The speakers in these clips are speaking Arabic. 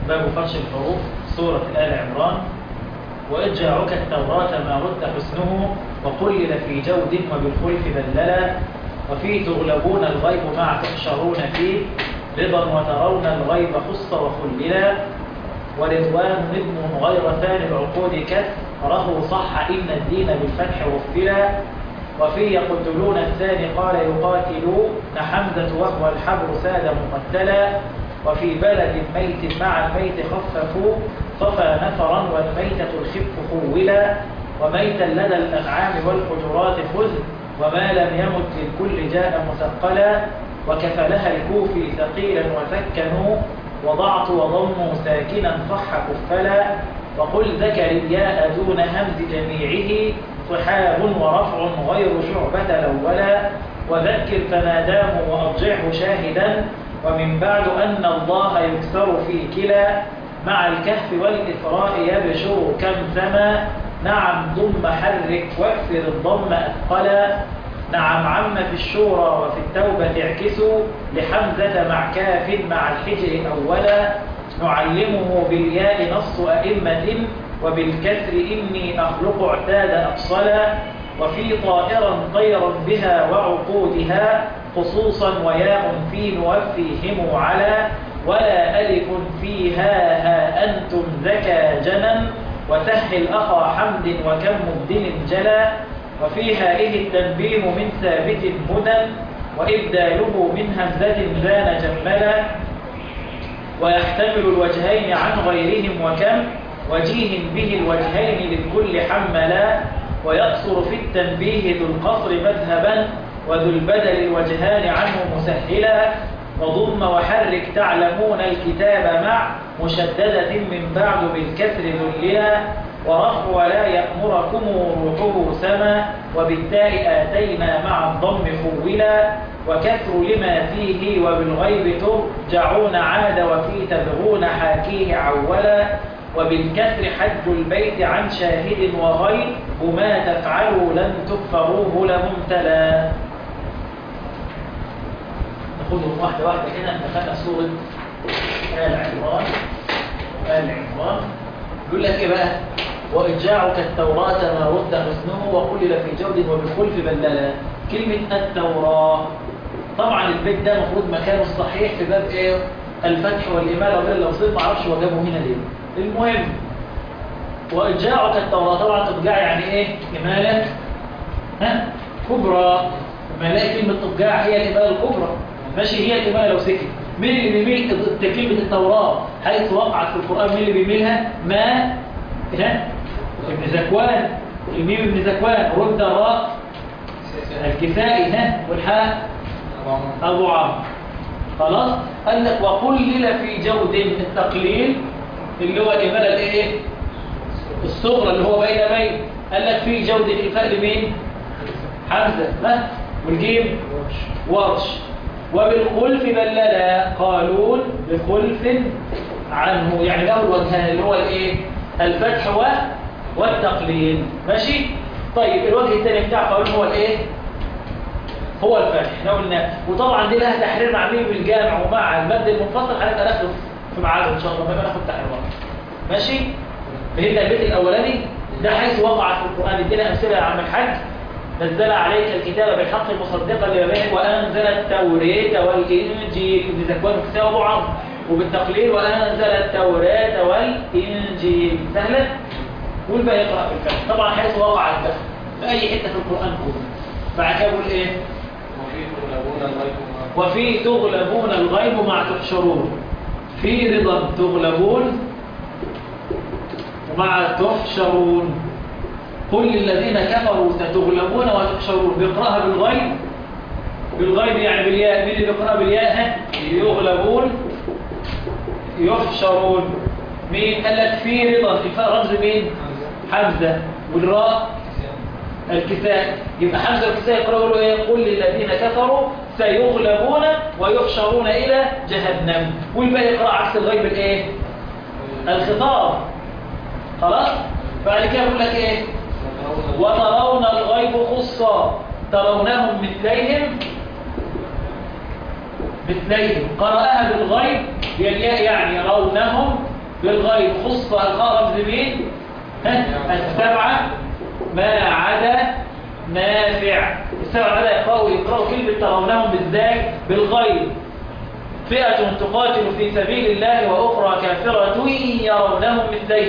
باب فرش الحروف سورة آل عمران. وإذ جاءك التوراة ما رد حسنه وقلل في جود وبالخلف بللا وفي تغلبون الغيب مع تحشرون فيه رضا وترون الغيب خص وخللا ورضوان ابن غير ثاني العقود كثره صح إن الدين بالفتح وفلا وفي يقتلون الثاني قال يقاتلون حمزة وهو الحبر ساد مقتلا وفي بلد ميت مع الميت خففوا صفى نفرا والميتة الخف خولا وميتا لدى الأنعام والحجرات خذ وما لم يمت للكل جاء مثقلا وكفلها الكوفي ثقيلا وسكنوا وضعت وضموا ساكنا صح كفلا وقل زكرياء دون همز جميعه صحاب ورفع غير شعبة الأولا وذكر فما داموا وأرجعه شاهدا ومن بعد أن الله يكثر في كلا مع الكهف والإسراء يبشر كم سما نعم ضم حرك واكسر الضم أثقلا نعم عم في الشورى وفي التوبة اعكسوا لحمزة مع كاف مع الحجر أولا نعلمه بالياء نص أئمة وبالكسر إني أخلق اعتاد أفصلا وفي طائرا طيرا بها وعقودها خصوصا وياء في نوفيهم على ولا ألف فيها ها أنتم ذكى جنا وسهل أخا حمد وكم مبدل جلا وفيها إذ التنبيه من ثابت هدى وإبداله من همزة زان جملا ويحتمل الوجهين عن غيرهم وكم وجيه به الوجهين للكل حملا ويقصر في التنبيه ذو القصر مذهبا وذو البدل الوجهان عنه مسهلا وضم وحرك تعلمون الكتاب مع مشددة من بعد بالكسر ذللا ورفع ولا يأمركم روحه سما وبالتاء آتينا مع الضم خولا وكسر لما فيه وبالغيب ترجعون عاد وفي تبغون حاكيه عولا وبالكسر حج البيت عن شاهد وغير وما تفعلوا لن تكفروه لممتلا. ناخدهم واحدة واحدة كده. دخلنا سورة آل عمران. يقول لك ايه بقى؟ وإذ جاءك التوراة ما رد حسنه وقلل في جود وبالخلف بللا. كلمة التوراة طبعا البيت ده المفروض مكانه الصحيح في باب ايه؟ الفتح والإمالة وغير اللفظين، ما اعرفش هو جابه هنا ليه. المهم وإذ جاءك التوراة طبعا تبجع يعني ايه؟ إمالة كبرى. ما نلاقي كلمة تبجع هي الإمالة الكبرى، ماشي؟ هي الإمالة لو سكت. مين اللي بيميل كلمة التوراة حيث وقعت في القرآن؟ مين اللي بيميلها؟ ما ابن زكوان، الميم ابن زكوان، رد الراء الكسائي والحاء أبو عمرو. خلاص. قال لك وقلل في جود التقليل اللي هو الإمالة الايه؟ الصغرى اللي هو بين. قال لك في جود الإفاء لمين؟ حمزة والجيم ورش وبالخلف بللا قالون بخلف عنه، يعني له الوجهان اللي هو الايه؟ الفتح والتقليل. ماشي؟ طيب الوجه الثاني بتاع قالون هو الايه؟ هو الفتح. احنا قلنا وطبعا دي لها تحرير مع ميم الجامع ومع المد المنفصل. هنبقى ناخده في ميعاده ان شاء الله لما ناخد تحريرات. ماشي؟ فهمنا البيت الاولاني ده حيث وقعت في القران. ادينا امثله يا عم الحاج. نزل عليك الكتاب بالحق مصدقا لما بين وانزل التوراه والانجيل ابن زكوان وكتاب ابو عمرو وبالتقليل وانزل التوراه والانجيل. سهله. والباقي يقرا في الفتح طبعا حيث وقع الفتح في اي حته في القران كله. بعد كده بيقول ايه؟ وفي تغلبون الغيب مع تحشرون. في رضا تغلبون ومع تحشرون. قل للذين كفروا ستغلبون وتحشرون. بيقراها بالغيب يعني بالياء. مين اللي بيقراها بالياء؟ يغلبون يحشرون. مين؟ قال لك في رضا الفاء رمز مين؟ حمزة والراء الكساء. يبقى حمزة والكساء يقرأوا ايه؟ قل للذين كفروا سيغلبون ويحشرون إلى جهنم. والباقي يقرأ عكس الغيب الايه؟ الخطاب. خلاص. بعد كده يقول لك ايه؟ وترون الغيب خصا ترونهم مثليهم قرأها بالغيب بالياء يعني يرونهم بالغيب خص الغرض بمين؟ السبعة ما عدا نافع. السبعة بدأ يقرأوا كلمة ترونهم بالذات بالغيب. فئة تقاتل في سبيل الله وأخرى كافرة يرونهم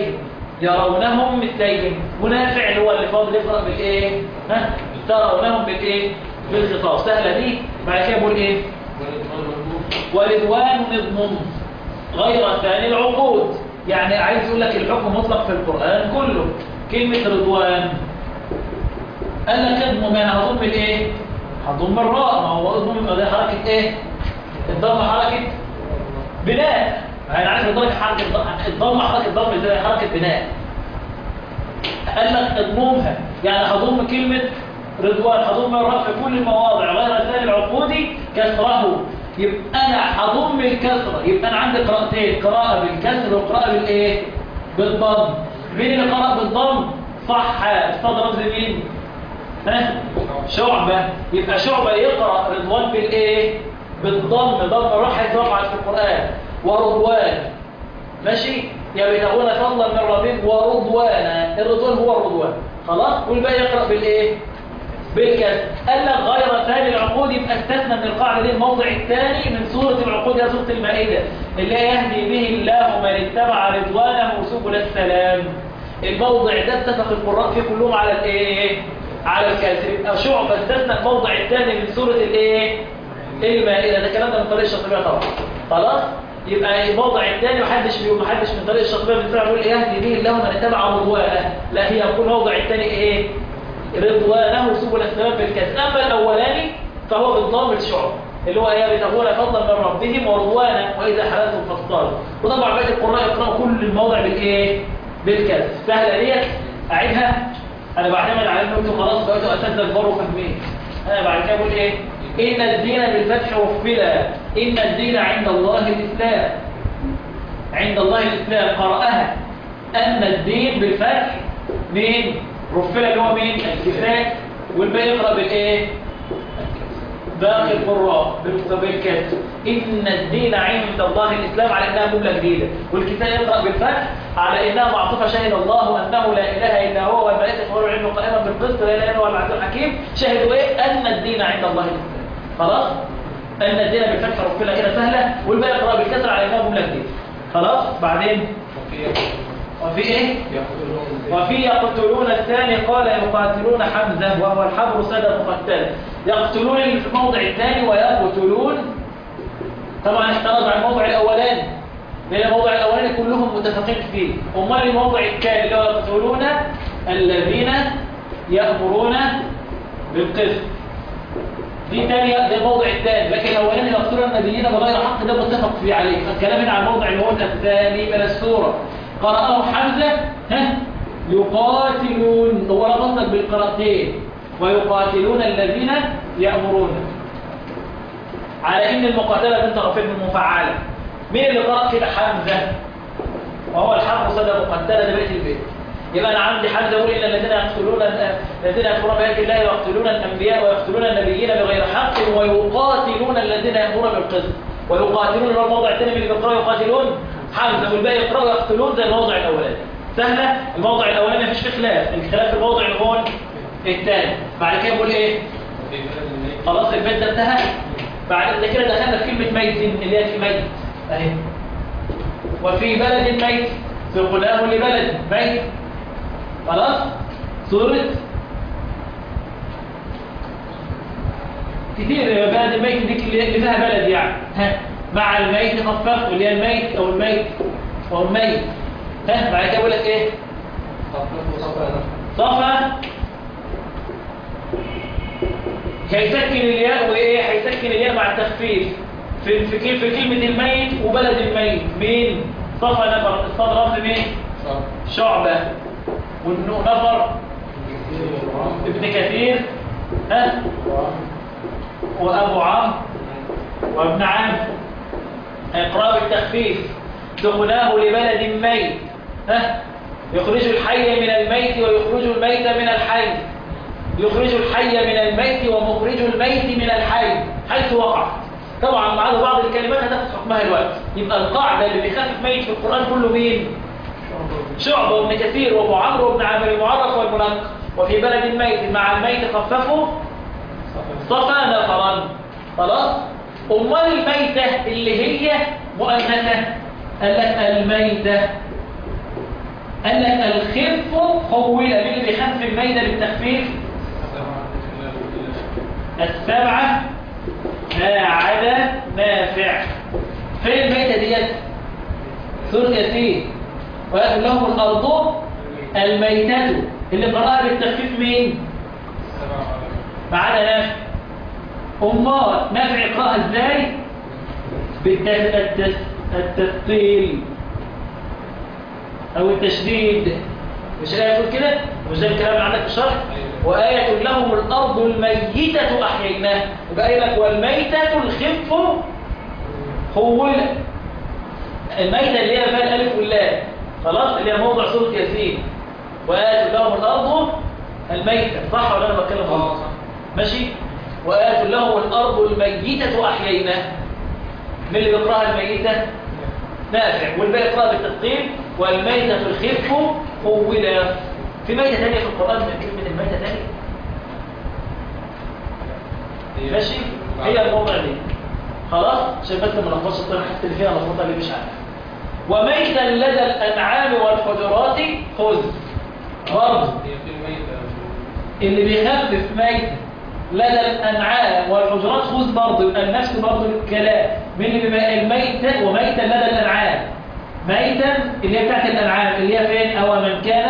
مثليهم. ونافع اللي هو اللي فاضل يقرأ بالإيه؟ ترونهم بالإيه؟ بالخطاب. سهلة دي. بعد كده بقول إيه؟ ورضوان اضمن غير ثاني العقود. يعني عايز يقول لك الحكم مطلق في القرآن كله. كلمة رضوان قال لك اضمن، يعني هضم الايه؟ هضم الراء. ما هو اضمن ده حركة ايه؟ الضم حركة بناء. يعني عايز يقول لك حركة الضم حركة ضم زي حركة بناء. قال لك اضممها، يعني هضم كلمة رضوان، هضم الراء في كل المواضع غير ثاني العقود كسره. يبقى انا هضم الكسره. يبقى انا عندي قراءتين، قراءه بالكسر وقراءه بالايه؟ بالضم. مين اللي قرأ بالضم؟ صح. استاذ رمز مين؟ شعبة. يبقى شعبة يقرأ رضوان بالايه؟ بالضم. ضم الراء يتوقع في القرآن. ورضوان ماشي. يبتغون فضلا من ربهم ورضوانا. الرضوان هو الرضوان خلاص. والباقي يقرأ بالايه؟ بالكسر. قال لك غير ثاني العقود، يبقى استثنى من القاعده دي الموضع الثاني من سوره العقود يا سوره المائده اللي يهدي به الله من اتبع رضوانه سبل السلام. الموضع ده اتفق القراء فيه كلهم على الايه؟ على الكسر. يبقى شعبة استثنى الموضع الثاني من سوره الايه؟ المائده. ده كلام ده من طريق الشاطبيه طبعا. خلاص. يبقى الموضع الثاني محدش من طريق الشاطبيه بيطلع يقول يهدي به الله من اتبع رضوانه. لا، هي يكون الموضع الثاني ايه؟ رضوانه سبل السلام بالكسر. اما الاولاني فهو بالضم الشعب اللي هو يبتغون فضلا من ربهم ورضوانا واذا حللتم فاصطادوا. وطبعا باقي القراء يقرأوا كل الموضع بالايه؟ بالكسر. سهله ديت. اعيدها. انا بعتمد على انكم خلاص بقيتوا اساتذه كبار وفاهمين. انا بعد كده بقول ايه؟ ان الدين بالفتح وفلا. ان الدين عند الله الاسلام. عند الله الاسلام. قرأها ان الدين بالفتح مين؟ رفلة اللي هو مين؟ الكساء. والباقي يقرأ بالايه؟ باقي القراء بالكسر. إن الدين عند الله الإسلام على إنها جملة جديدة. والكساء يقرأ بالفتح على إنها معطوفة شهد الله أنه لا إله إلا هو والملائكة وأولو العلم قائما بالقسط لا إله إلا هو العزيز الحكيم. شهدوا إيه؟ أن الدين عند الله الإسلام. خلاص؟ أن الدين بالفتح رفلة كده سهلة. والباقي يقرأ بالكسر على إنها جملة جديدة. خلاص؟ بعدين وفي ايه؟ وفي يقتلون الثاني قال يقاتلون حمزة وهو الحبر سادة مقتل. يقتلون اللي في الموضع الثاني ويقتلون طبعا احترز عن الموضع الاولاني لان الموضع الاولاني كلهم متفقين فيه. امال الموضع الثاني اللي هو يقتلون الذين يأمرون بالقسط دي ثانيه. ده الموضع الثاني. لكن الاولاني يقتلون النبيين بغير حق ده متفق فيه عليه. فالكلام هنا عن الموضع اللي هو الثاني من السوره. قرأه حمزة يقاتلون. هو ربطك بالقراءتين ويقاتلون الذين يأمرون على إن المقاتلة من طرفين مفعلة. مين اللي قرأ كده؟ حمزة. وهو الحق صدى مقتلة ده بيت البيت. يبقى أنا عندي حمزة يقول إن الذين يكفرون بآيات الله ويقتلون الأنبياء ويقتلون النبيين بغير حق ويقاتلون الذين يأمرون بالقسط. ويقاتلون اللي هو الموضع الثاني اللي بيقرأوا يقاتلون حمزة والباقي يقرأوا يقتلون زي الموضع الأولاني. سهلة. الموضع الأولاني مفيش فيه خلاف. الخلاف في الموضع اللي هو الثاني. بعد كده بقول إيه؟ خلاص البيت ده انتهى. بعد كده دخلنا في كلمة ميت اللي هي في ميت أهي. وفي بلد ميت سقناه لبلد ميت. خلاص. سورة كتير بلد الميت دي اللي فيها بلد يعني. مع الميت خفف واللي هي الميت او الميت او الميت. بعد كده بقول لك ايه؟ صفا. هيسكن الياء وايه؟ هيسكن الياء مع التخفيف في كلمه الميت وبلد الميت. مين؟ صفا نفر. الصاد رمز مين؟ شعبة. والنو نفر ابن كثير وابو عمرو وابن عامر. اقرأ بالتخفيف. دخلاه لبلد ميت يخرج الحي من الميت ويخرج الميت من الحي. يخرج الحي من الميت ومخرج الميت من الحي حيث وقع. طبعا ما عدا بعض الكلمات هتاخد حكمها الوقت. يبقى القاعدة اللي بيخفف ميت في القرآن كله مين؟ شعبة وابن كثير وابو عمرو وابن عامر المعرف والمنقى. وفي بلد الميت مع الميت خففوا صفى نفرا. خلاص. امال الميتة اللي هي مؤنثة قال لك الميتة، قال لك الخف حول. مين اللي بيخفف الميتة بالتخفيف؟ السبعة ما عدا نافع. فين الميتة ديت؟ سورة ياسين. ويأكل لهم الأرض الميتة اللي قرأها بالتخفيف مين؟ ما عدا نافع. أمال نافع يقرأها ازاي؟ بالتثقيل أو التشديد. مش الآية تقول كده؟ مش ده الكلام اللي عندك في الشرح؟ وآية لهم الأرض الميتة أحييناها. يبقى قايل لك والميتة الخف خولة. الميتة اللي هي فيها الألف واللام، خلاص، اللي هي موضع سورة ياسين. وآية لهم الأرض الميتة. صح ولا أنا بتكلم غلط؟ ماشي. وآية لهم الأرض الميتة أحييناها. من اللي بيقرأها الميتة؟ نافع. والباقي يقرأها بالتثقيل والميتة الخف خولة. في ميتة ثانية في القرآن من كلمة الميتة ثانية؟ ماشي. هي الموضع دي. خلاص. عشان بس ما نخبطش الطريقة حتى اللي فيها مفروضة اللي مش عارف. وميتا لدى الأنعام والحجرات خذ. برضه اللي بيخفف ميتا لدى الأنعام والحجرات خذ برضه. يبقى نفس برضه الكلام. من اللي بيبقى الميتا وميتا لدى الأنعام. ميتا اللي هي بتاعت الأنعام اللي هي فين؟ أو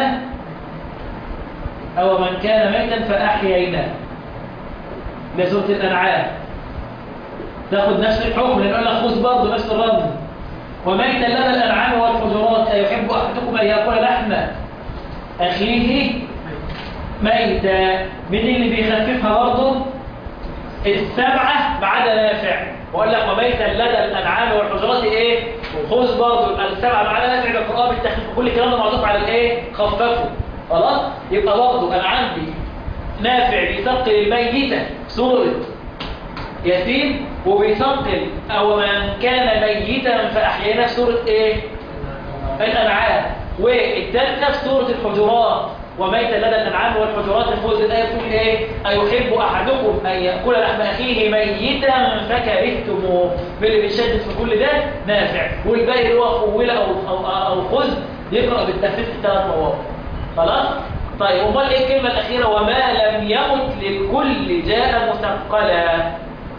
من كان ميتا فأحييناه. ده سورة الأنعام. تاخد نفس الحكم لأنه لك خذ برضه نفس الرمز. وميتا لدى الأنعام والحجرات أيحب أحدكم أن يأكل لحم أخيه ميتا. من اللي بيخففها برضه؟ السبعة ما عدا نافع. وقال لك وميتا لدى الأنعام والحجرات إيه؟ خذ برضه. السبعة ما عدا نافع بالقرآن بالتخفيف. كل الكلام ده معطوف على الإيه؟ خففه. خلاص. يبقى برضه أنا عندي نافع بيثقل الميتة سورة ياسين، وبيثقل أو من كان ميتا فأحييناه سورة إيه؟ الأنعام. والثالثة في سورة الحجرات وميتا لدى الأنعام والحجرات. الفوز الآية تقول إيه؟ أيحب أحدكم أن يأكل لحم أخيه ميتا فكرهتموه. اللي بيشدد في كل ده نافع. والباقي اللي هو خولة أو خذ يقرأ بالتخفيف في 3 مواضع. خلاص؟ طيب امال ايه الكلمة الأخيرة؟ وما لم يمت للكل جاء مثقلا.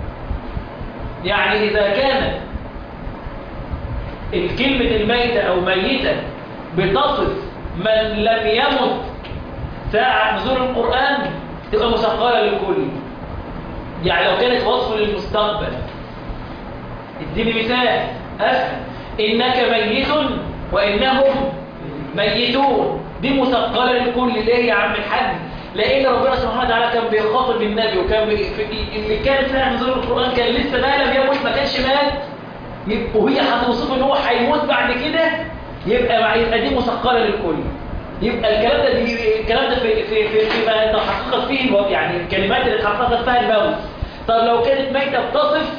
يعني إذا كانت الكلمة الميتة أو ميتة بتصف من لم يمت ساعة نزول القرآن تبقى مثقلة للكل. يعني لو كانت وصف للمستقبل، اديني مثال أسهل. إنك ميت وإنهم ميتون. دي مثقلة للكل. ليه يا عم الحاج؟ لأن ربنا سبحانه وتعالى كان بيخاطب النبي، وكان اللي كان ساعة نزول القرآن كان لسه ما لم يموت، ما كانش مات. وهي هتوصفه ان هو هيموت بعد كده، يبقى دي مثقلة للكل. يبقى الكلام ده فيما تحققت فيه يعني الكلمات اللي تحققت فيها الموت. طب لو كانت ميتة بتصف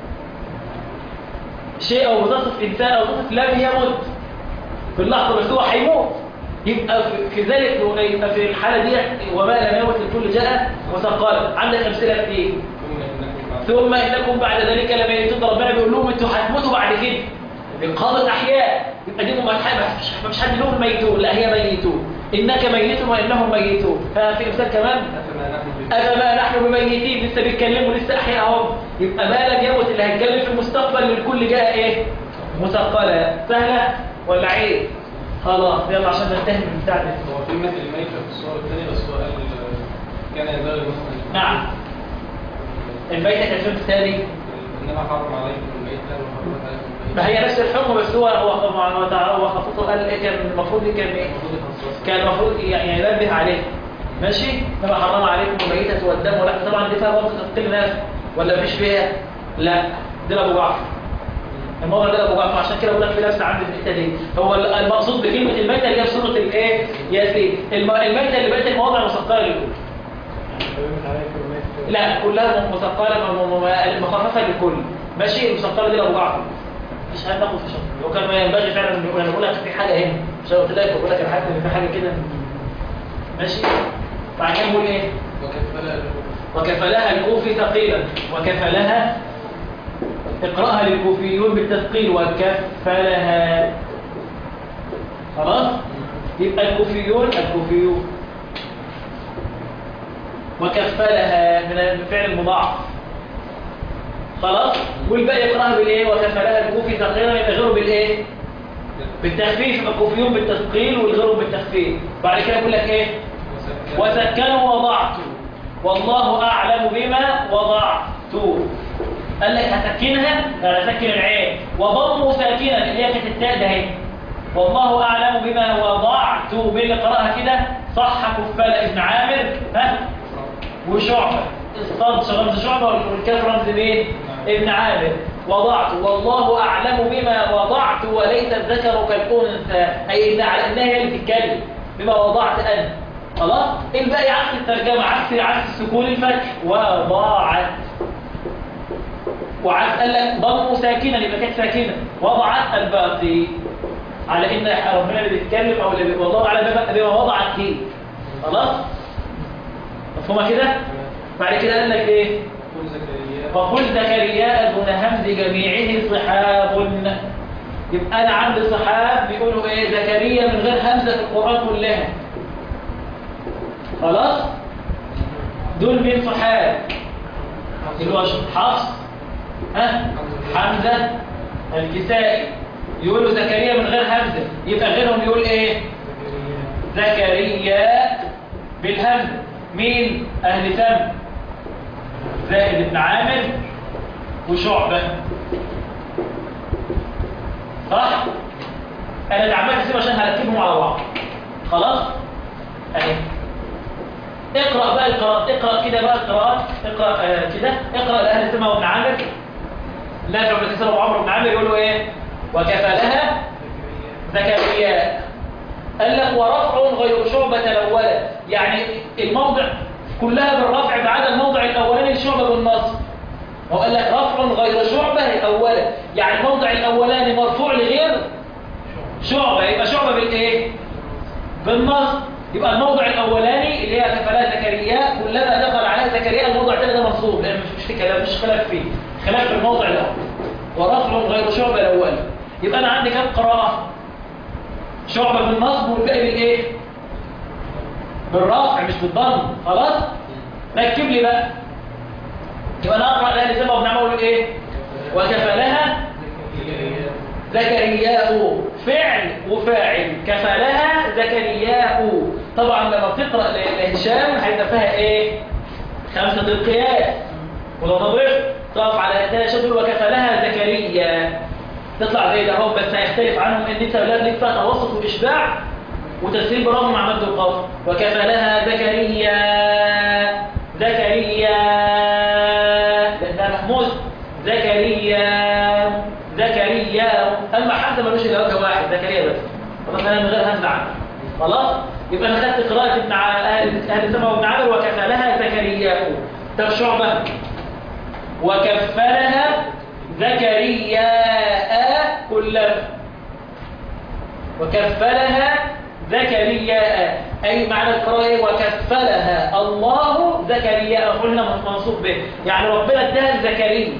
شيء او بتصف انسان او بتصف لم يمت في اللحظة بس هو هيموت، يبقى في ذلك يبقى في الحالة دي وما لم يمت للكل جاء مثقلا. عندك امثله كتير. ثم انكم بعد ذلك لميتون. ربنا بيقول لهم انتوا هتموتوا بعد كده بقابل احياء. يبقى دي مش حد لهم ميتون، لا هي ميتون. انك ميت وانهم ميتون. ففي مثال كمان افما نحن بميتين. لسه بيتكلموا لسه احياء اهو. يبقى ما لم يمت اللي هيتكلم في المستقبل للكل جاء ايه؟ مثقله. سهله ولا عيب؟ خلاص يلا عشان ننتهي من بتاع ده. هو في مثل الميتة في الصورة الثانية بس هو قال كان ينبغي مثلا. نعم. الميتة كان فين الثاني؟ إنما حرم عليكم الميتة وحرمت عليكم الميتة. ما هي نفس الحكم بس هو خفضه. قال ايه كان المفروض كان ايه؟ كان المفروض يعني ينبه عليه. ماشي؟ إنما حرم عليكم الميتة والدم ولا طبعا دي فيها برضه تثقيل ناس ولا مفيش فيها؟ لا دي أبو جعفر. الموضوع ده ابو جعفر. عشان كده بقول لك في نفس عندي في الحته دي. هو المقصود بكلمه الميته اللي هي في سوره الايه؟ ياسين. الميته اللي بقت المواضع مثقله للكل. لا كلها مثقله مخففه للكل. ماشي المسطره دي لو وقعت مش هناخد في شطر. وكان ما ينبغي فعلا انا بقول لك في حاجه هنا مش قلت لك بقول لك الحاجه ان في حاجه كده ماشي. بعد كده نقول ايه؟ وكفلها الكوفي ثقيلا وكفلها اقراها للكوفيون بالتثقيل وكفلها. خلاص يبقى الكوفيون وكفلها من الفعل المضاعف. خلاص والباقي يقراها بالايه؟ وكفلها الكوفي ثقيلا يبقى غيره بالايه؟ بالتخفيف. يبقى الكوفيون بالتثقيل والغيره بالتخفيف. بعد كده يقول لك ايه؟ وسكنوا وضعت والله اعلم بما وضعت. قال لك هسكنها هسكن العين وضموا ساكنا اللي هي كانت التاء ده اهي والله اعلم بما وضعت. مين اللي قراها كده؟ صح كفال ابن عامر ها وشعبه. الصاد رمز شعبه والكاف رمز مين؟ ابن عامر. وضعت والله اعلم بما وضعت وليس الذكر كالانثى اي انها هي اللي بتتكلم بما وضعت انا. خلاص الباقي عكس الترجمه عكس السكون الفتح وضاعت. وعكس قال لك ضموا ساكنا يبقى كانت ساكنه وضعت الباقي على ان ربنا اللي بيتكلم او اللي والله اعلم بما وضعت دي. خلاص مفهومه كده؟ بعد كده قال لك ايه؟ فقل زكريا دون همز جميعه صحاب. يبقى انا عندي صحاب بيقولوا ايه؟ زكريا من غير همزه في القران كلها. خلاص دول مين صحاب؟ اللي هو حفص حمزه الكسائي يقولوا زكريا من غير همزه. يبقى غيرهم يقول ايه؟ زكريا بالهمزه. مين؟ اهل تم زائد ابن عامر وشعبه. صح؟ انا اللي عمال اسيب عشان هرتبهم على بعض. خلاص اهي اقرا بقى القراءات. اقرا كده بقى القراءات. اقرا كده اقرا لاهل سمع وابن عامر نافع بن كثير وعمر بن عامر يقولوا ايه؟ وكفلها زكريا. قال لك ورفع غير شعبة الأولى يعني الموضع كلها بالرفع ما عدا الموضع الأولاني لشعبة بالنصب. هو قال لك رفع غير شعبة الأولى يعني الموضع الأولاني مرفوع لغير شعبة يبقى شعبة بالايه؟ بالنصب. يبقى الموضع الأولاني اللي هي كفلها زكريا كلما دخل عليها زكريا الموضع الثاني ده منصوب لأن مش في كلام مش خلاف فيه خلاف في الموضع الأول. ورفع غير شعبة الأولى يبقى أنا عندي كام قراءة؟ شعبة بالنصب والباقي بالايه؟ بالرفع مش بالضم. خلاص ركب لي بقى. يبقى انا اقرا لها سبب وابن عمر ايه؟ وكفلها زكرياء فعل وفاعل كفلها زكرياء. طبعا لما بتقرا لهشام هيبقى فيها ايه؟ خمسه القياس ولو نضرب تقف على هاتها شدل وكفلها زكريا تطلع زي ده اهو. بس هيختلف عنهم ان انت ولاد لك فيها توسط واشباع وتسهيل برغم مع مد القاف. وكفلها زكريا لانها محمود زكريا اما حمزه ملوش الا وجه واحد زكريا بس. خلاص انا من غير همزه عنه. خلاص يبقى انا خدت قراءه ابن اهل سما وابن عامر وكفلها زكريا. طب شعبه وكفلها زكرياء كلها وكفلها زكرياء أي معنى القراءة وكفلها الله زكرياء قلنا منصوب به يعني ربنا اداها لزكريا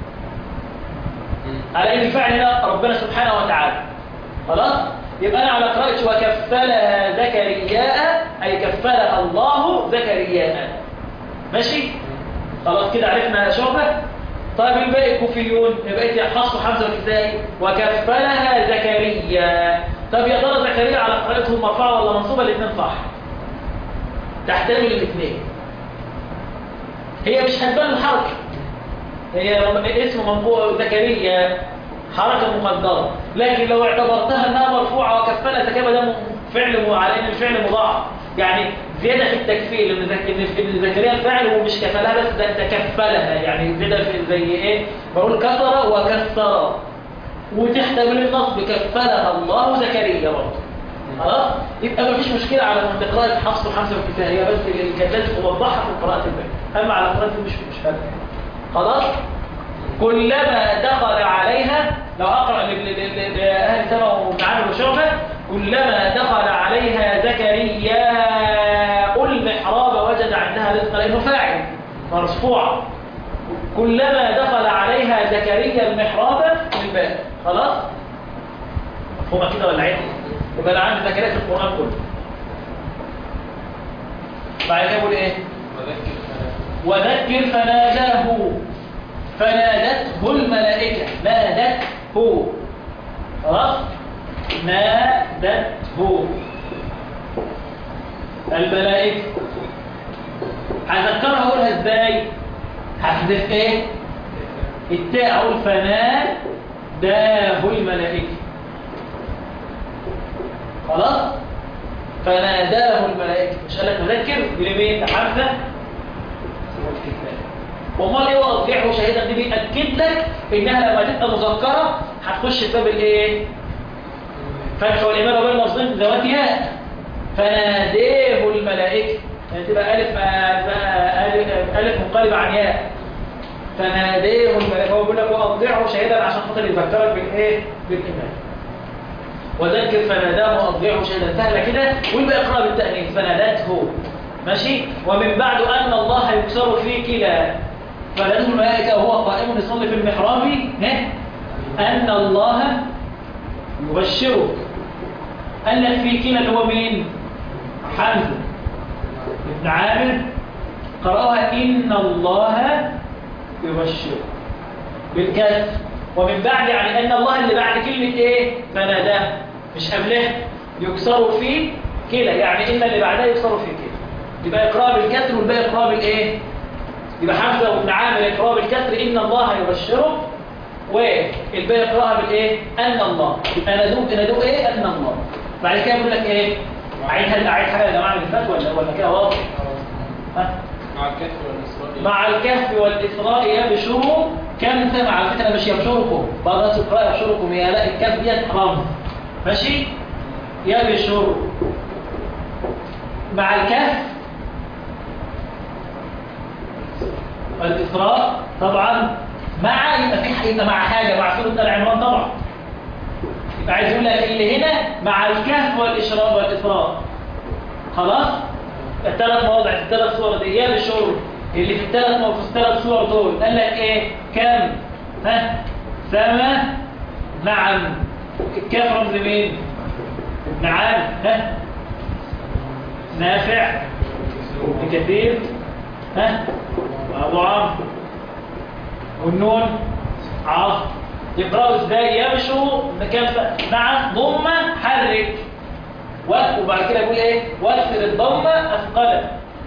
على أي فعل هنا ربنا سبحانه وتعالى. خلاص يبقى أنا على قراءة وكفلها زكرياء أي كفلها الله زكرياء. ماشي خلاص كده عرفنا شعبة. طيب الباقي الكوفيون بقيت حفص وحمزه والكسائي وكفلها زكريا. طب يا ترى زكريا على قراءتهم مرفوعه ولا منصوبه؟ الاثنين صح تحتمل الاثنين. هي مش هتبان الحركه هي اسم مرفوع زكريا حركه مقدره لكن لو اعتبرتها انها مرفوعه وكفلها زكريا ده فعل على ان الفعل مضاعف يعني زياده في التكفيل ان زكريا الفاعل ومش كفلها بس ده تكفلها يعني زياده زي ايه؟ بقول كسر وكسر وتحتمل النصب كفلها الله زكريا برضه. خلاص يبقى ما فيش مشكله على قراءه حفص وحمزه والكسائي هي بس اللي كانت توضحها في قراءه الباقي اما على قراءه مش فارقه. خلاص كلما دخل عليها، لو أقرأ لأهل سبأ وابن عامر وشعبة، كلما دخل عليها زكريا المحراب وجد عندها رزقا، لأنه فاعل مرفوع. كلما دخل عليها زكريا المحراب الباء. خلاص مفهومة كده ولا عيد؟ يبقى أنا عندي زكريا في القرآن كله. بعد كده يقول إيه؟ وذكر فناداه، فنادته الملائكة، نادته. خلاص نادته الملائكة. هذكرها أقولها إزاي؟ هحذف إيه؟ التاء. أقول فناداه الملائكة. خلاص فناداه الملائكة. مش قال لك مذكر بلمين حمزة وامال ايه واضحه شهيدا؟ دي بيأكد لك انها لما تبقى مذكره هتخش في باب الايه؟ فتح والامامه بين لفظين ذواتها. فناديه الملائكه يعني تبقى الف منقلبه عن ياء. فناديه الملائكه. هو بيقول لك واضحه شهيدا عشان خاطر يذكرك بالايه؟ بالامام. وذكر فناداه واضحه شهيدا. سهله كده. ويبقى اقرا بالتانيث فنادته. ماشي. ومن بعد ان الله يكسر في كلا، فنادته الملائكة وهو قائم يصلي في المحراب أن الله يبشرك. قال لك في كلا اللي هو مين؟ حمزة ابن عامر قرأها إن الله يبشرك بالكسر. ومن بعد يعني أن الله اللي بعد كلمة إيه؟ فناداه مش قبلها. يكسر في كلا يعني إن اللي بعدها يكسر في كلا. يبقى إقرار بالكسر والباقي إقرار بالإيه؟ يبقى حمزة وابن عامر إقرار بالكسر إن الله يبشره، والباقي إقرار بالإيه؟ أن الله. يبقى ندوق إيه؟ أن الله. بعد كده يقول لك إيه؟ أعيد حاجة يا جماعة اللي فات ولا كده واضح؟ مع الكهف والإسراء. مع الكهف والإسراء يبشروا كم سمع. على فكرة مش يبشركم، بعض الناس يقرأ يبشركم، يا لا الكهف دي رمز. ماشي؟ يبشروا مع الكهف والإسراء طبعا مع يبقى مع حاجة مع سورة آل عمران طبعا. يبقى عايز يقول لك اللي هنا مع الكهف والإشراق والإسراء. خلاص؟ الثلاث مواضع في الثلاث صور دي يبشر اللي في الثلاث صور دول. قال لك ايه؟ كم؟ سما نعم. الكاف رمز مين؟ ابن عامر. نافع ابن كثير أبو عمرو. والنون عاصم. يقرأوا ازاي؟ يمشوا مع ضمة حرك وبعد كده يقول ايه؟ واكسر الضمة أثقلا.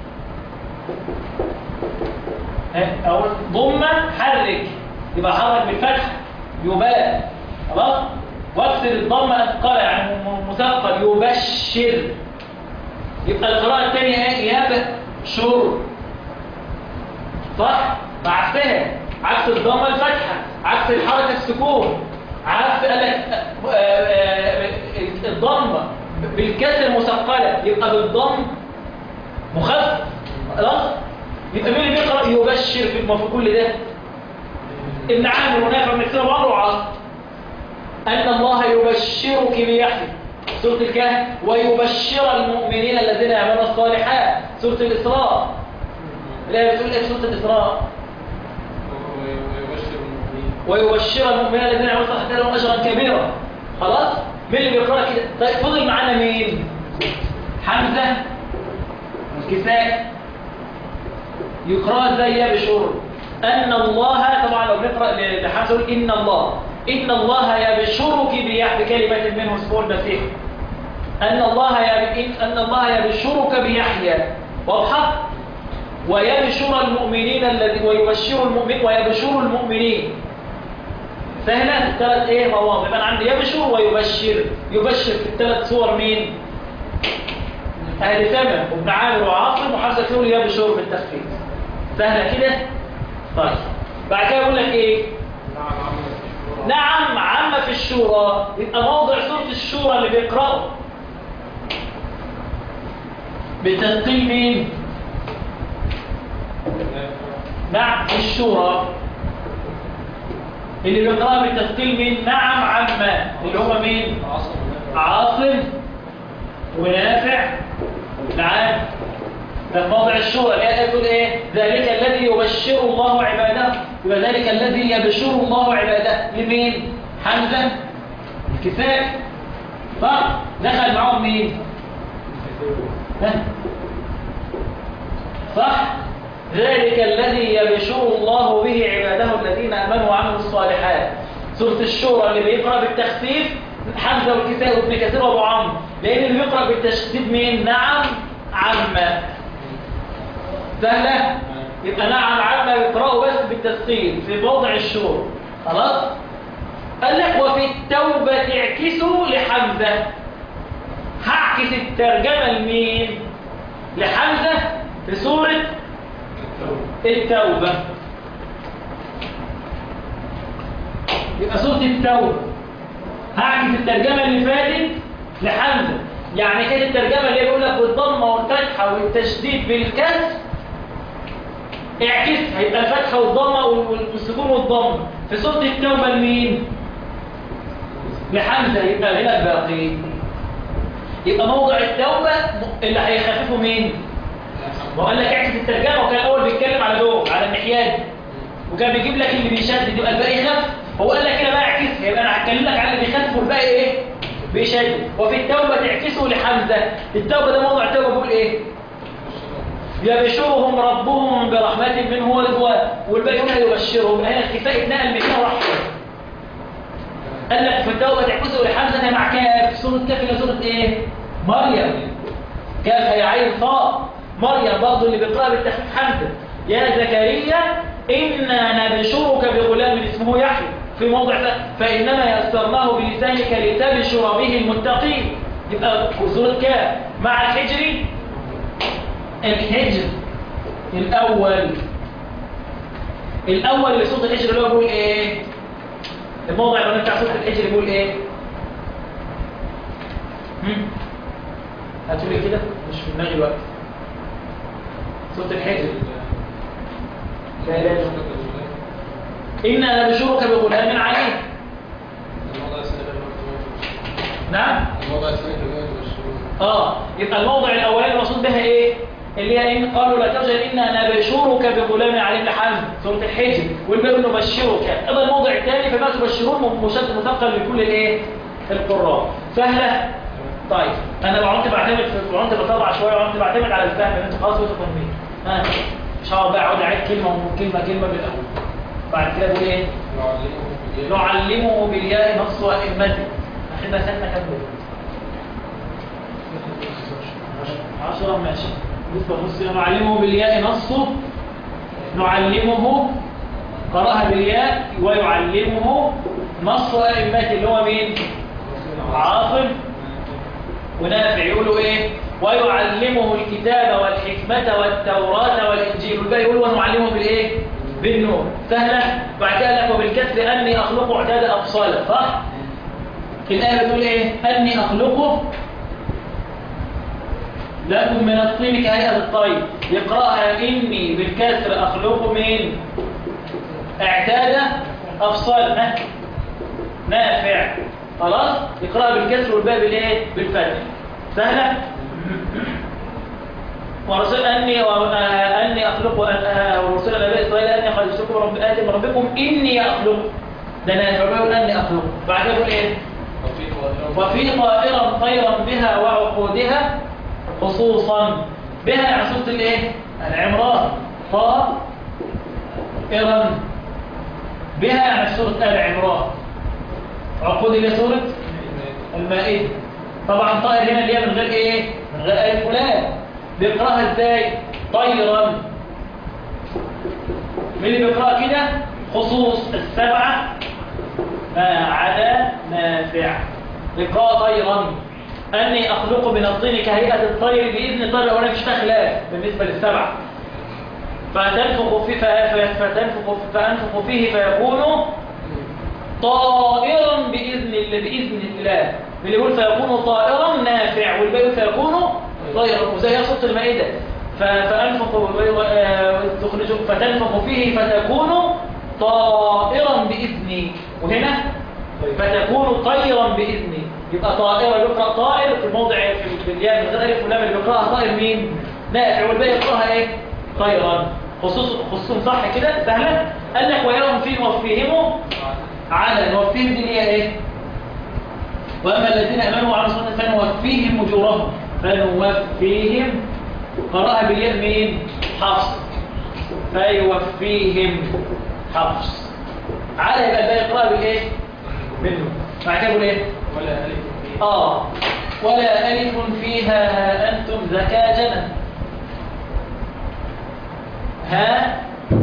أو ضمة حرك يبقى حرك بالفتح يبال. خلاص؟ واكسر الضمة أثقلا يعني مثقل يبشر. يبقى القراءة الثانية ايه؟ يبشر. صح؟ عكسها عكس الضمة الفتحة، عكس الحركة السكون، عكس قال لك الضمة بالكسر مثقلة يبقى بالضم مخفف. خلاص؟ يبقى مين اللي بيقرأ يبشر في كل ده؟ ابن عامر ونافع من كثير وعمر وعاصم. أن الله يبشرك بيحيى سورة الكهف ويبشر المؤمنين الذين يعملون الصالحات سورة الإسراء. لا بتقول ايه سورة الإسراء؟ ويبشر المؤمنين الذين يعملون الصالحات لهم أجرا كبيرا. خلاص؟ مين اللي بيقرأ كده؟ طيب فضل معانا مين؟ حمزة الكساء. يقرأ ازاي يبشر؟ أن الله طبعا لو بنقرأ لحمزة يقول إن الله يبشرك بكلمة منه اسمه المسيح. أن الله يبشرك بيحيى. واضحة؟ ويبشر المؤمنين ويبشر المؤمنين. سهلة الثلاث ايه مواضع. يبقى عندي يبشر ويبشر. يبشر في الثلاث صور مين؟ أهل سما وابن عامر وعاصم وحمزة يقول يبشر بالتخفيف. سهلة كده؟ طيب بعد كده يقول لك ايه؟ نعم عم في الشورى. يبقى موضع سورة الشورى اللي بيقرأه بتثقيل مين؟ نعم في الشورى. اللي بيقرأها بالتثقيل مين؟ نعم عما، اللي هو مين؟ عاصم ونافع. نعم. ده في موضع الشورى اللي تقول ايه؟ ذلك الذي يبشر الله عباده، يبقى ذلك الذي يبشر الله عباده لمين؟ حمزة الكسائي. صح؟ دخل معاهم مين؟ صح؟ ذلك الذي يبشر الله به عباده الذين امنوا وعملوا الصالحات. سورة الشورى اللي بيقرأ بالتخفيف حمزة والكسائي وابن كثير وابو عمرو، لان اللي بيقرأ بالتشديد مين؟ نعم عما. سهلة؟ يبقى نعم عما يقرأوا بس بالتثقيل في موضع الشورى. خلاص؟ قال لك وفي التوبة اعكسوا لحمزة. هعكس الترجمة لمين؟ لحمزة في سورة التوبة. يبقى سورة التوبة هعكس الترجمة اللي فاتت لحمزة. يعني كده الترجمة اللي بيقول لك بالضمة والفتحة والتشديد بالكسر اعكس، هيبقى الفتحة والضمة والسكون والضمة في سورة التوبة لمين؟ لحمزة. يبقى هنا الباقي. يبقى موضع التوبة اللي هيخففه مين؟ وقال لك اعكس الترجمة، وكان الأول بيتكلم على دول على النحيان وكان بيجيب لك اللي بيشدد يبقى الباقي خف. هو قال لك كده بقى اعكسها، يبقى انا هتكلم لك على اللي بيخفف والباقي ايه؟ بيشدد. وفي التوبة تعكسه لحمزة. التوبة ده موضع التوبة بيقول ايه؟ يبشرهم ربهم برحمة منه ورضوان، والباقي هنا يبشرهم. هنا الكفاء اتنقل من هنا راح قال لك في التوبة تعكسه لحمزة مع كاف. سورة كاف إلى سورة ايه؟ مريم. كاف هي عين صاد. مريم برضه اللي بيقرأ بالتخفيف حمزة. يا زكريا إنا نبشرك بغلام اسمه يحيى في موضع فإنما يسرناه بلسانك لتبشر به المتقين. يبقى سورة كاف مع الحجر. الحجر الأول لسورة الحجر اللي هو بيقول ايه؟ الموضع اللي بتاع سورة الحجر بيقول ايه؟ هتقولي كده مش في دماغي الوقت. سورة الحجر لا إنا نبشرك بغلام عليم. نعم. يبقى الموضع الأولاني المقصود بها ايه؟ اللي هي إن قالوا لا تخجل إنا نبشرك بغلام عليم لحمزة سورة الحجر، والباقي نبشرك. أما الموضع الثاني فما تبشرون مشدد مثقل لكل الايه؟ القراء. سهلة؟ طيب أنا وعنت بطبع شوية وعنت بعتمد على الفهم إن أنتوا خلاص وانتوا فاهمين. مش هقعد بقى اقعد اعيد كلمة بالأول. بعد كده بقول ايه؟ نعلمه بالياء نص وإمته. احنا سنة كام بقى؟ 10 ماشي. نص نعلمه بالياء نصه. نعلمه قرأها بالياء ويعلمه نص وإمته اللي هو مين؟ عاصم ونافع. يقولوا ايه؟ ويعلمه الكتاب والحكمة والتوراة والإنجيل. والباقي يقولوا ونعلمه بالايه؟ بالنور. سهلة. بعد كده لك وبالكسر أني أخلق اعتاد أبصالا. صح؟ الآية بتقول ايه؟ أني أخلقه لكم من الطين كهيئة الطير. يقرأها إني بالكسر أخلقه من اعتاد أبصالا. نافع. خلاص؟ يقرأها بالكسر والباقي بالايه؟ بالفتح. سهلة؟ ورسول أني أخلق ورسول الأنبياء إسرائيل أني خلقتكم آتي ربكم إني أخلق. ده نافع بيقول أني أخلق. بعد كده يقول إيه؟ وفي طائرا بها وعقودها خصوصا. بها يعني سورة الإيه؟ العمران. طائرا بها يعني سورة العمران. عقود اللي سورة المائدة. طبعا طائر هنا اللي هي من غير ايه؟ من غير ألف ولام. بيقراها ازاي؟ طيرا. مين اللي بيقراها كده؟ خصوص السبعة ما عدا نافع. بيقراها طيرا. أني أخلق من الطين كهيئة الطير بإذن الطير الأولاني مش فيها خلاف بالنسبة للسبعة. فأنفخ فيه فيكون طائرا بإذن الله. اللي يقول فيكون طائرا نافع والباقي فيكون طائرا. وزي صوت المائدة فتنفخ فيه فتكون طائرا بإذني، وهنا فتكون طيرا بإذني. يبقى طائرة يقرأ طائر في موضع في الياء من غير ألف ولام، اللي بيقرأها طائر مين؟ نافع، والباقي يقرأها إيه؟ طيرا. خصوصا صح كده سهلة. قال لك ويوم فيه نوفيهم عدلا، نوفيهم دي هي إيه؟ وأما الذين آمنوا وعملوا الصالحات فنوفيهم أجورهم، فنوفيهم قرأها بالياء مين؟ حفص، فيوفيهم حفص. على يبقى الباقي يقرأها بالإيه؟ منه. مع كده ايه؟ ولا ألف فيها ولا ألف فيها ها أنتم زكاجنا. ها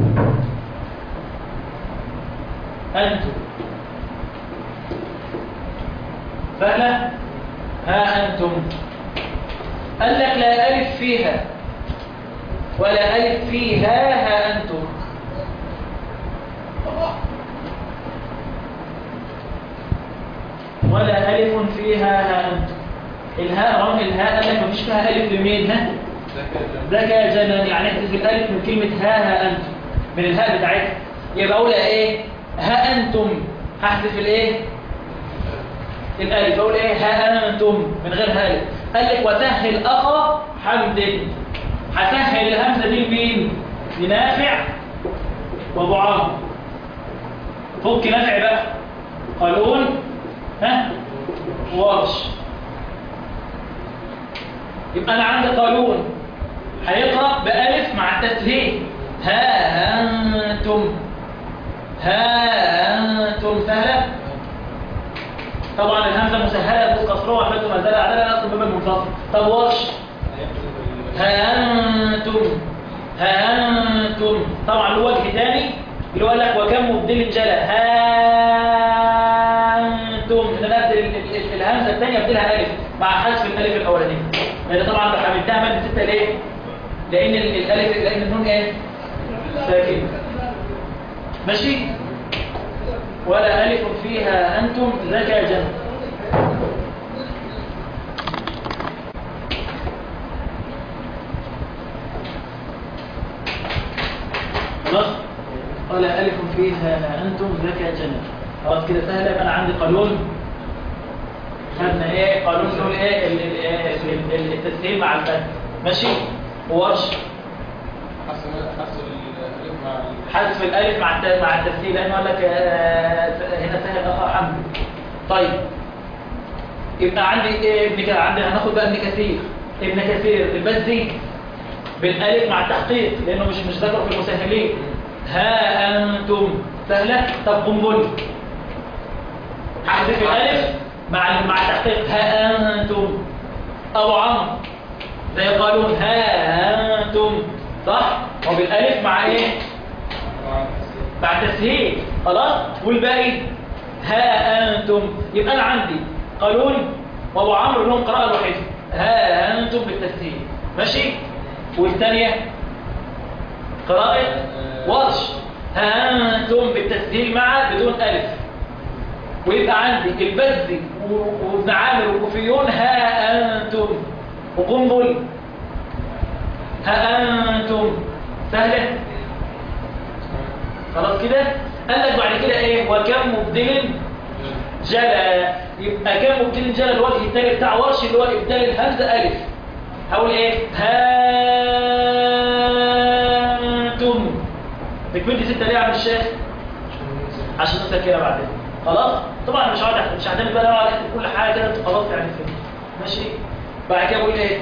أنتم سهلة. ها أنتم قال لك لا ألف فيها ولا ألف فيها ها أنتم. ولا ألف فيها ها أنتم. الهاء رغم الهاء قال لك مفيش فيها ألف لمين؟ ها؟ ذكى جنان، يعني احذف الألف من كلمة ها أنتم، من الهاء بتاعتها. يبقى أقول إيه؟ ها أنتم، هحذف الإيه؟ الألف. أقول إيه؟ ها أنتم من غير هالف. قال لك وسهل أخا حمد. هسهل الهمزة دي لمين؟ لنافع وأبو عمرو. فك نافع بقى، قالون ها ورش. يبقى أنا عندي قالون هيقرأ بألف مع التسهيل، ها أنتم. ها أنتم سهلة. طبعا الهمزة مسهلة بس قصرها وعملته ما زال عدلا أصل باب المنفصل. طب ورش ها أنتم. ها أنتم طبعا له وجه تاني اللي هو قال لك وكم مبدل جلا. ها أنتم إن أنا أبدل الهمزة الثانية أبدلها ألف مع حذف الألف الأولانية. لأن طبعا لو حملتها مادة 6 ليه؟ لأن النون إيه؟ ساكن. ماشي؟ ولا ألف فيها أنتم ذكى جنة. خلاص؟ ولا ألف فيها أنتم ذكى جنة. خلاص كده سهلة. يبقى أنا عندي قانون خدنا إيه؟ قانون نقول إيه؟ التسهيل مع الفتح. ماشي؟ وورش حذف الألف مع التسهيل، لأنه قال لك هنا سهل أخا حمد. طيب يبقى عندي إيه؟ ابن كثير. عندي هناخد بقى ابن كثير. ابن كثير البزي بالألف مع التحقيق لأنه مش ذكر في المسهلين. ها أنتم سهلة. طب قنبل حذف الألف مع التحقيق، ها أنتم. أبو عمرو زي قالون ها أنتم صح، وبالألف مع إيه؟ مع التسهيل. خلاص. والباقي ها أنتم. يبقى أنا عندي قالون وأبو عمرو لهم قراءة الوحيدة ها أنتم بالتسهيل. ماشي. والثانية قراءة ورش ها أنتم بالتسهيل مع بدون ألف. ويبقى عندي البزي وابن عامر والكوفيون ها أنتم. وقنبل ها أنتم سهلة. خلاص كده. قال لك بعد كده ايه؟ وكم مبدل جلا. يبقى كم مبدل جلا الوجه الثاني بتاع ورش اللي هو ابدال الهمزه الف. هقول ايه؟ هانتم. تكمل دي 6 ليه يا عم الشيخ؟ عشان نسكرها بعدين. خلاص. طبعا مش هعتمد بقى على كل حاجه كده انت خلاص يعني فهمت. ماشي. بعد كده بقول ايه؟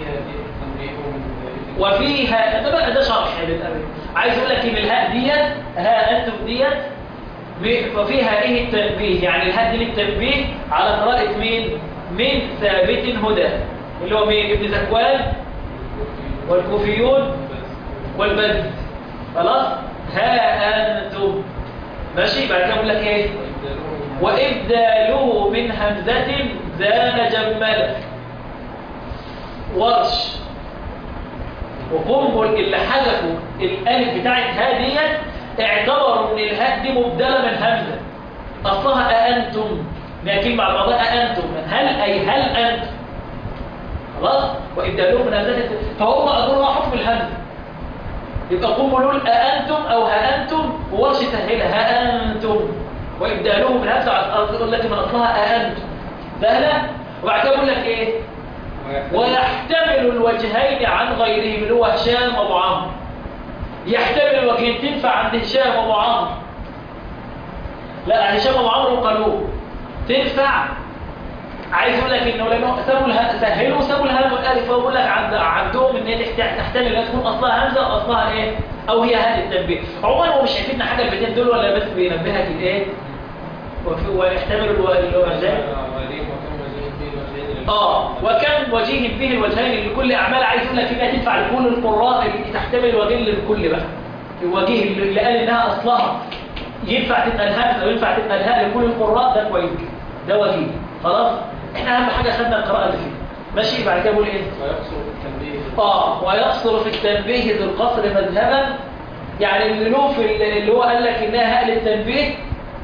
وفيها ده شرح للأبد. عايز اقول لك ان الهاء ديت ها انتم ديت وفيها ايه؟ التنبيه. يعني الهاء دي للتنبيه على قراءة مين؟ من ثابت هدى اللي هو مين؟ ابن زكوان والكوفيون والبز. خلاص. ها انتم. ماشي. بعد كده اقول لك ايه؟ وابداله من همزة زان جمله. ورش وقنبل اللي حذفوا الالف بتاعت ها ديت اعتبروا ان الهاء دي مبدله من همزه اصلها أأنتم. لكن مع بعضها أأنتم هل اي هل انتم. خلاص. وابدالهم من همزه فهم اقولوا حكم الهمزه. يبقى قوموا نقول أأنتم أو هأنتم، وورش سهلها هأنتم، وإبدالهم بالهمزة التي من أصلها أأنتم سهلة. وبعد كده يقول لك إيه؟ ويحتمل الوجهين عن غيرهم، اللي هو هشام أبو عمرو. يحتمل الوجهين تنفع عند هشام أبو عمرو، لا هشام أبو عمرو قالوه تنفع. عايز يقول لك انه لانه سهلوا سابوا الهاء والالف، فبقول لك عندهم ان هي تحتمل ان تكون اصلها همزه واصلها ايه او هي هاء التنبيه. عموما هو مش هيفيدنا حاجه البيتين دول، ولا بس بينبهك الايه ويحتمل الوجهين. وكم وجيه فيه الوجهين لكل اعمال. عايز يقول لك انها تنفع لكل القراء اللي تحتمل الوجهين للكل بقى. الوجيه اللي قال انها اصلها ينفع تبقى الهمزه وينفع تبقى الهاء لكل القراء، ده كويس، ده وجيه. خلاص احنا اهم حاجه خدنا القراءه اللي فيه ماشي. بعد كده بقول ايه؟ ويقصر في التنبيه. ويقصر في التنبيه ذو القصر مذهبا، يعني اللي له في اللي هو قال لك انها هاء للتنبيه.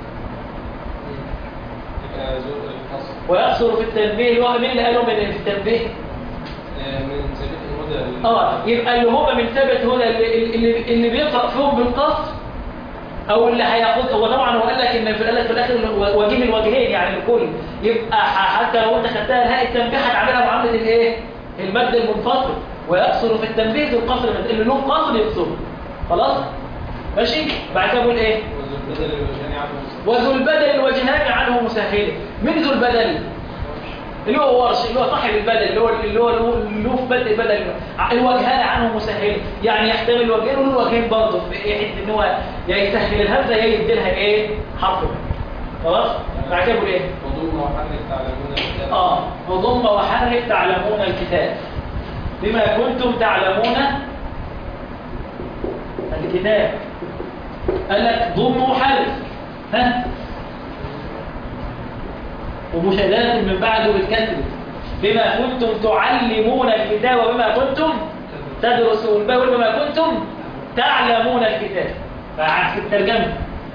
ويقصر في التنبيه اللي هو مين اللي قالوا من التنبيه؟ من ثابت الهدى. يبقى اللي هم من ثابت هدى اللي بيقرأ فيهم بالقصر، او اللي هياخد. هو طبعا هو قال لك ان قال لك في الاخر وجيه الوجهين يعني الكل. يبقى حتى لو انت خدتها الهاء التنبيه هتعملها معامله الايه؟ المد المنفصل. ويقصر في التنبيه ذو القصر اللي له قصر يقصر. خلاص ماشي. بعد كده بقول ايه؟ وذو البدل الوجهان عنه مسهله. من ذو البدل؟ اللي هو ورش، اللي هو صاحب البدل، اللي هو له في بدل البدل. الوجهان عنه مسهله، يعني يحتمل الوجهين وله الوجهين برضه، في حته ان هو يا يسهل الهمزه يا يديلها ايه؟ حرف. خلاص. بعد كده بقول ايه؟ وضم وحرك تعلمون الكتاب. وضم وحرك تعلمون الكتاب. بما كنتم تعلمون الكتاب. قال لك ضم وحرك ومشددة من بعده بالكسر. بما كنتم تعلمون الكتاب وبما كنتم تدرسون، بما كنتم تعلمون الكتاب. فعكس الترجمة.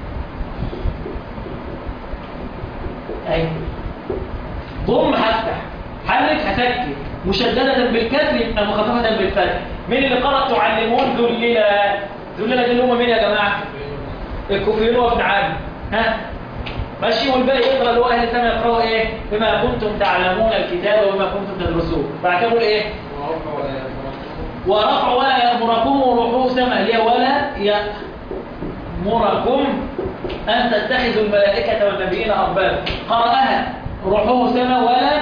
ايوه ضم هفتح، حرك هسكت، مشددة بالكسر يبقى مخففة بالفتح. مين اللي قرأ تعلمون؟ ذللا. ذللا دي اللي هم مين يا جماعة؟ الكوفيين وابن عامر. ماشي. والباقي يقرأ اللي هو أهل السماء يقرأوا إيه؟ بما كنتم تعلمون الكتاب وبما كنتم تدرسون. بعد كده بقول إيه؟ ورفع ولا يأمركم وروحوا سما، اللي هي ولا يأمركم أن تتخذوا الملائكة والنبيين أربابا. قرأها روحوا سما ولا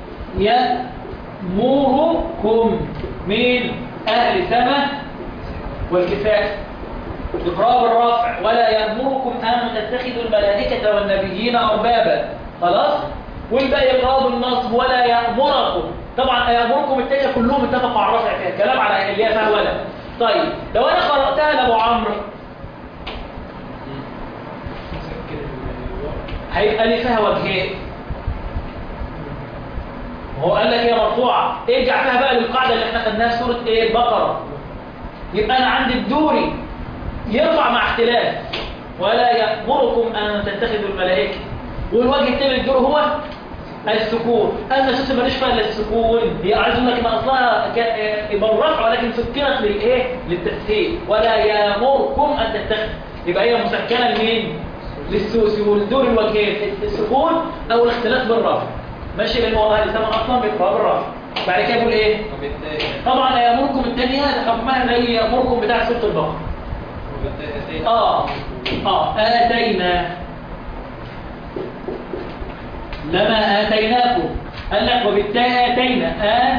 يأمركم. مين؟ أهل سما والكفاء. إقرار الرفع ولا يأمركم أن تتخذوا الملائكة والنبيين أربابا. خلاص. والباقي إقرار النصب ولا يأمركم. طبعا يأمركم التانية كلهم اتفقوا على الرفع فيها، الكلام على اللي هي فيها ولا. طيب لو أنا قرأتها لأبو عمرو هيبقى لي فيها وجهين. هو قال لك هي مرفوعة، ارجع فيها بقى للقاعدة اللي احنا خدناها في سورة ايه؟ البقرة. يبقى أنا عندي الدوري يرفع مع اختلاف ولا يأمركم أن تتخذوا الملائكة، والوجه التاني الدور هو السكون. أنا شخص ماليش فيها إلا السكون. هي عايز أقول لك إن أصلها يبقى الرفع ولكن سكنت للإيه؟ للتسهيل. ولا يأمركم أن تتخذوا، يبقى هي مسكنة لمين؟ للسوسي. والدور الوجهين السكون أو الاختلاف بالرفع. ماشي. لأن هو أهل السماء أصلا بيقرأ بالرفع. بعد كده يقول إيه؟ طبعا يأمركم الثانية حكمها زي يأمركم بتاع سورة البقرة. آتينا لما آتيناكم. قال لك وبالتالي آتينا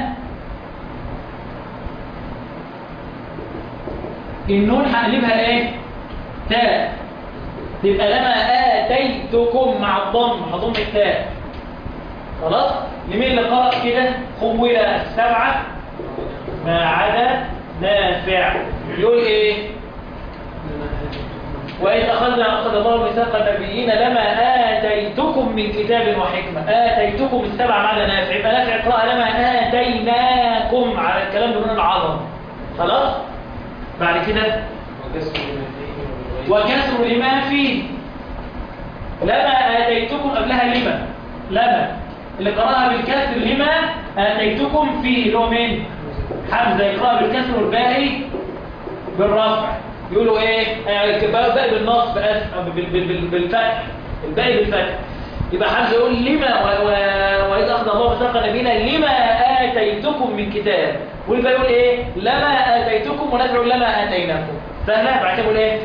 النون هقلبها ايه؟ تاء. تبقى لما آتيتكم مع الضم هضم التاء. خلاص. لمين اللي قرأ كده؟ خول السبعة ما عدا نافع. يقول ايه؟ وإذ أخذ الله ميثاق النبيين لما آتيتكم من كتاب وحكمة. آتيتكم السبع معنى نافع. يبقى نافع اقرأها لما آتيناكم على الكلام بنون العظم. خلاص. بعد كده وكسر لما فيه. لما آتيتكم قبلها لما اللي قرأها بالكسر لما آتيتكم فيه اللي هو مين؟ حمزة يقرأها بالكسر والباقي بالرفع يقولوا ايه؟ الباقي بالنصب، بالفتح، الباقي بالفتح. يبقى حمزه يقول لما واذا اخذ الله ميثاق نبينا لما اتيتكم من كتاب، والباقي يقول ايه؟ لما اتيتكم، وندعو لما اتيناكم. سهله. بعد كده يقول ايه؟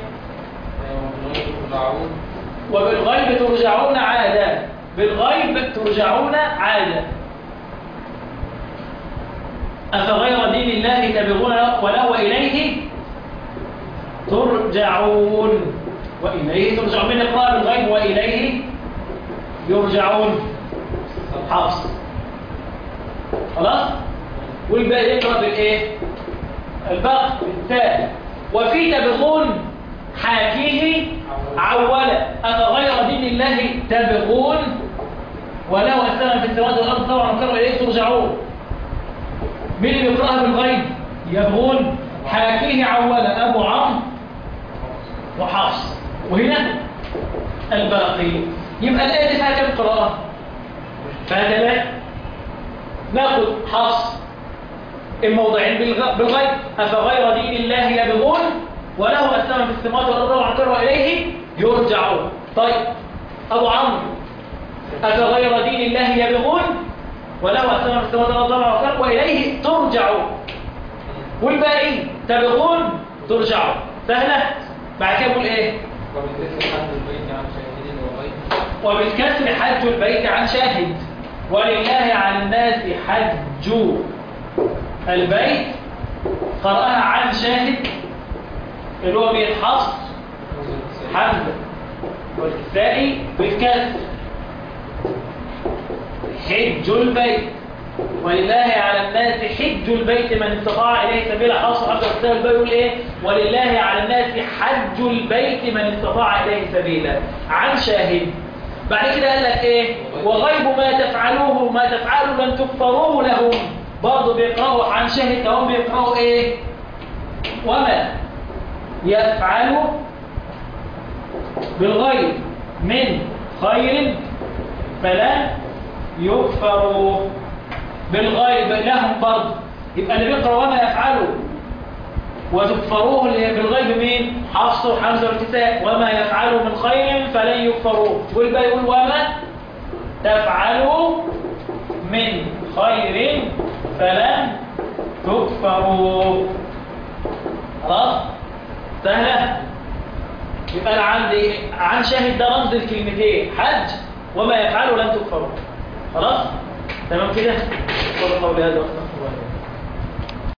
وبالغيب ترجعون عادا، بالغيب ترجعون عادا. أفغير دين الله تبغون وله وإليه ترجعون، وإليه ترجعون. من اقرأ بالغيب وإليه يرجعون. حفص. خلاص. والباقي يقرأ بالإيه؟ الباقي بالتالي. وفي تبغون حاكيه عولا، أفغير دين الله تبغون وله أسلم في السماوات والأرض طبعا وكانوا إليه ترجعون. مين اللي بيقرأها بالغيب؟ يبغون حاكيه عولا أبو عمرو وحفص. وهنا الباقي. يبقى الآية دي فيها كم قراءة؟ فيها ثلاثة. ناخد حفص الموضعين بالغيب، أفغير دين الله يبغون وله أسلم في السماوات والأرض وعنكروا إليه يرجعون. طيب أبو عمرو أفغير دين الله يبغون وله أسلم في السماوات والأرض وعنكروا وإليه ترجعون. والباقي تبغون ترجعون. سهلة. بعد كده بقول إيه؟ وبالكسر حج البيت عن شاهد، ولله على الناس حج البيت. قرأها عن شاهد اللي هو مين؟ حفص حمزة والكسائي بالكسر حج البيت، ولله على الناس حج البيت من استطاع إليه سبيلا. حفص حمزة والكسائي البيت يقول إيه؟ ولله على الناس حج البيت من استطاع إليه سبيلا. عن شاهد. بعد كده قال لك إيه؟ وغيب ما تفعلوه ما تفعلوا لن تكفروه لهم. برضه بيقرأوا عن شاهد، هم بيقرأوا إيه؟ وما يفعل بالغيب من خير فلا يكفر. بالغيب لهم برضه. يبقى اللي بيقرأ وما يفعله وتكفروه اللي بالغيب مين؟ حفص وحمزة والكساء. وما يفعله من خير فلن يكفروه. والباقي يقول وما تفعلوا من خير فلن تكفروا. خلاص. سهلة. يبقى أنا عندي عن شاهد ده رمز الكلمتين حج وما يفعله لن تكفروا. خلاص. تمام كده. قولوا قولي هذا.